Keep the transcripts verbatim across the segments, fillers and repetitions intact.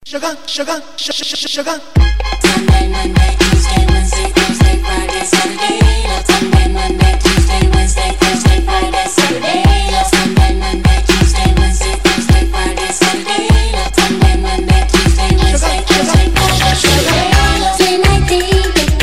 sugar, sugar, sugar, sugar. Sunday, Monday, Tuesday, Wednesday, Thursday, Friday, Saturday. Love Sunday, Monday, Tuesday, Wednesday, Thursday, Friday, Saturday. Love Sunday, Monday, Tuesday, Wednesday, Thursday, Friday, Saturday. Love Sunday, Monday, Tuesday, Wednesday, Thursday, Friday, Saturday. Say my thing.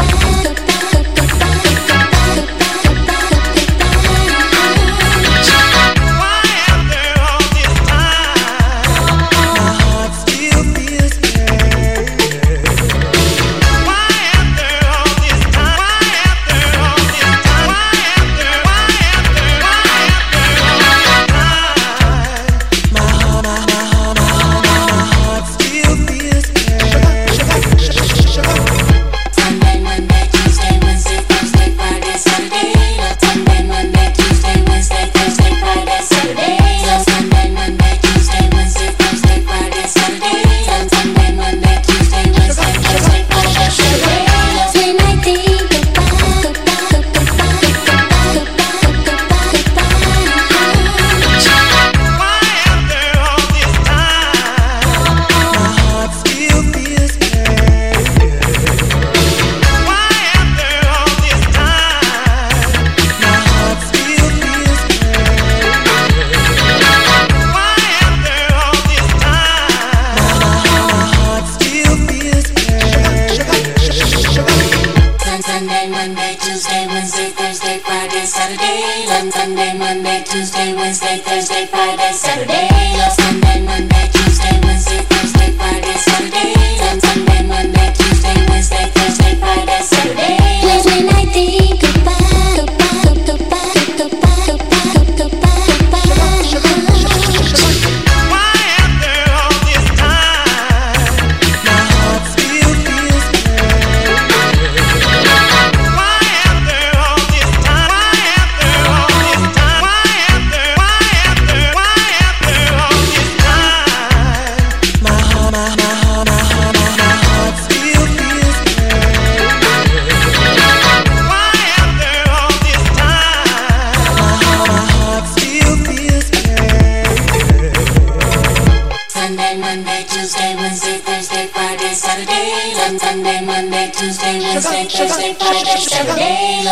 Sunday, Monday, Tuesday, Wednesday, Thursday, Friday, Saturday. Love Sunday, Monday, Tuesday, Wednesday, Thursday, Friday, Saturday. Love Sunday, Monday, Tuesday, Wednesday, Thursday, Friday, Saturday. Love Sunday, Monday, Tuesday, Wednesday, Thursday, Friday, Saturday. When I think goodbye, goodbye, goodbye, goodbye, goodbye, goodbye, goodbye. Why after all this time, my heart still feels pain? Why after all this time? Why after all this time? Why after? Why after? Why after all this time? My heart, my my heart, my heart, my my heart still feels pain. Why after all this time? My heart, my heart still feels pain. Sunday, Monday, Tuesday, Wednesday, Thursday, Friday, Saturday. Love Sunday, Monday, Tuesday, Wednesday, Thursday, Friday, Saturday.